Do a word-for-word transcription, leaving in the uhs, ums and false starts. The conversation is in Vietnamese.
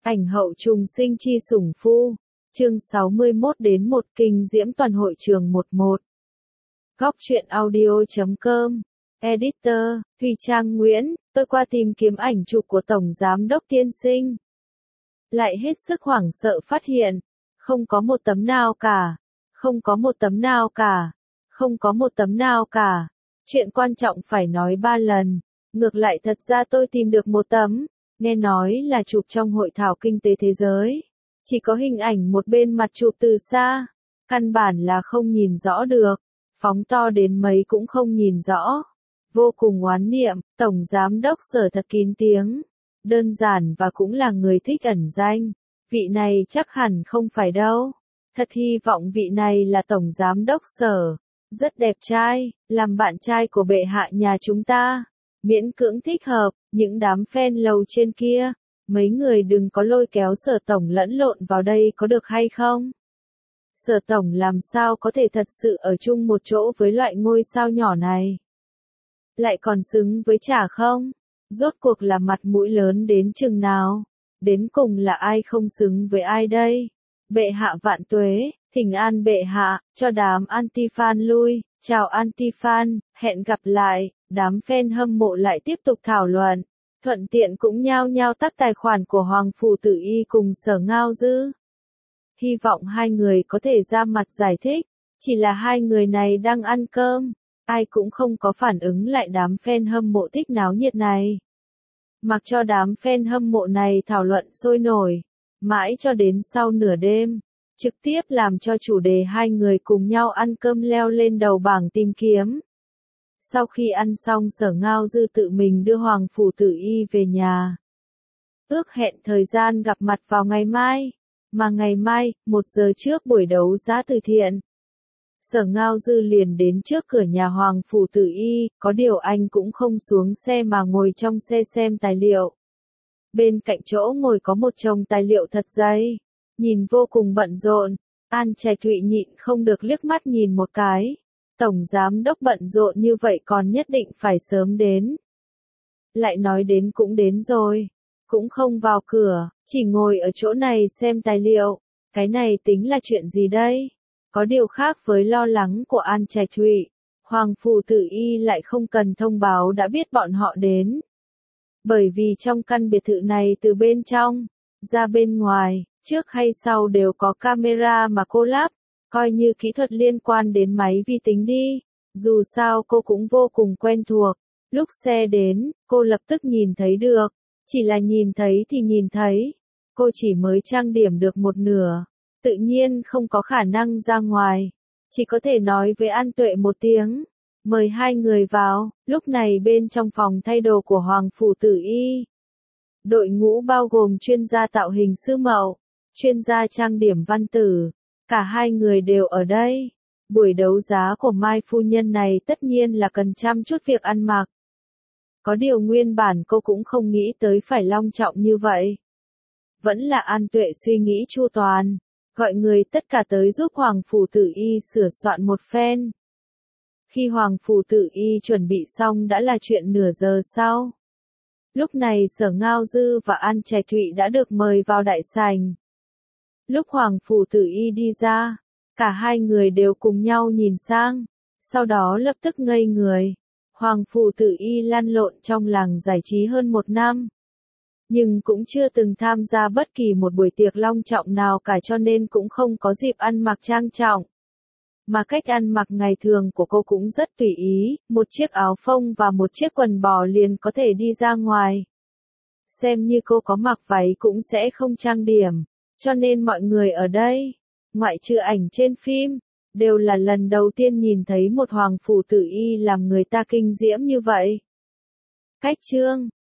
Ảnh hậu trùng sinh chi sủng phu. Chương sáu mươi mốt đến một kinh diễm toàn hội trường mười một. Góc truyện audio chấm com. Editor, Thùy Trang Nguyễn, tôi qua tìm kiếm ảnh chụp của Tổng Giám đốc tiên sinh. Lại hết sức hoảng sợ phát hiện, không có một tấm nào cả, không có một tấm nào cả, không có một tấm nào cả. Chuyện quan trọng phải nói ba lần, ngược lại thật ra tôi tìm được một tấm, nghe nói là chụp trong hội thảo kinh tế thế giới. Chỉ có hình ảnh một bên mặt chụp từ xa, căn bản là không nhìn rõ được, phóng to đến mấy cũng không nhìn rõ. Vô cùng oán niệm, Tổng Giám đốc Sở thật kín tiếng, đơn giản và cũng là người thích ẩn danh. Vị này chắc hẳn không phải đâu. Thật hy vọng vị này là Tổng Giám đốc Sở, rất đẹp trai, làm bạn trai của bệ hạ nhà chúng ta. Miễn cưỡng thích hợp, những đám fan lầu trên kia, mấy người đừng có lôi kéo Sở Tổng lẫn lộn vào đây có được hay không? Sở Tổng làm sao có thể thật sự ở chung một chỗ với loại ngôi sao nhỏ này? Lại còn xứng với chả không? Rốt cuộc là mặt mũi lớn đến chừng nào? Đến cùng là ai không xứng với ai đây? Bệ hạ vạn tuế, thỉnh an bệ hạ, cho đám anti-fan lui, chào anti-fan, hẹn gặp lại. Đám fan hâm mộ lại tiếp tục thảo luận, thuận tiện cũng nhao nhao tắt tài khoản của Hoàng Phủ Tử Y cùng Sở Ngao Dư. Hy vọng hai người có thể ra mặt giải thích, chỉ là hai người này đang ăn cơm, ai cũng không có phản ứng lại đám fan hâm mộ thích náo nhiệt này. Mặc cho đám fan hâm mộ này thảo luận sôi nổi, mãi cho đến sau nửa đêm, trực tiếp làm cho chủ đề hai người cùng nhau ăn cơm leo lên đầu bảng tìm kiếm. Sau khi ăn xong Sở Ngao Dư tự mình đưa Hoàng Phủ Tử Y về nhà. Ước hẹn thời gian gặp mặt vào ngày mai, mà ngày mai, một giờ trước buổi đấu giá từ thiện. Sở Ngao Dư liền đến trước cửa nhà Hoàng Phủ Tử Y, có điều anh cũng không xuống xe mà ngồi trong xe xem tài liệu. Bên cạnh chỗ ngồi có một chồng tài liệu thật dày, nhìn vô cùng bận rộn, An Trạch Thụy nhịn không được liếc mắt nhìn một cái. Tổng Giám đốc bận rộn như vậy còn nhất định phải sớm đến. Lại nói đến cũng đến rồi, cũng không vào cửa, chỉ ngồi ở chỗ này xem tài liệu, cái này tính là chuyện gì đây? Có điều khác với lo lắng của An Trạch Thụy, Hoàng Phủ Tử Y lại không cần thông báo đã biết bọn họ đến. Bởi vì trong căn biệt thự này từ bên trong, ra bên ngoài, trước hay sau đều có camera mà cô lắp. Coi như kỹ thuật liên quan đến máy vi tính đi, dù sao cô cũng vô cùng quen thuộc. Lúc xe đến, cô lập tức nhìn thấy được, chỉ là nhìn thấy thì nhìn thấy. Cô chỉ mới trang điểm được một nửa, tự nhiên không có khả năng ra ngoài, chỉ có thể nói với An Tuệ một tiếng, mời hai người vào. Lúc này bên trong phòng thay đồ của Hoàng Phủ Tử Y, đội ngũ bao gồm chuyên gia tạo hình sư Mậu, chuyên gia trang điểm Văn Tử. Cả hai người đều ở đây. Buổi đấu giá của Mai phu nhân này tất nhiên là cần chăm chút việc ăn mặc. Có điều nguyên bản cô cũng không nghĩ tới phải long trọng như vậy. Vẫn là An Tuệ suy nghĩ chu toàn, gọi người tất cả tới giúp Hoàng Phủ Tử Y sửa soạn một phen. Khi Hoàng Phủ Tử Y chuẩn bị xong đã là chuyện nửa giờ sau. Lúc này Sở Ngao Dư và An Trạch Thụy đã được mời vào đại sảnh. Lúc Hoàng Phủ Tử Y đi ra, cả hai người đều cùng nhau nhìn sang, sau đó lập tức ngây người. Hoàng Phủ Tử Y lăn lộn trong làng giải trí hơn một năm, nhưng cũng chưa từng tham gia bất kỳ một buổi tiệc long trọng nào cả cho nên cũng không có dịp ăn mặc trang trọng. Mà cách ăn mặc ngày thường của cô cũng rất tùy ý, một chiếc áo phông và một chiếc quần bò liền có thể đi ra ngoài. Xem như cô có mặc váy cũng sẽ không trang điểm. Cho nên mọi người ở đây, ngoại trừ ảnh trên phim, đều là lần đầu tiên nhìn thấy một Hoàng Phủ Tử Y làm người ta kinh diễm như vậy. Cách chương,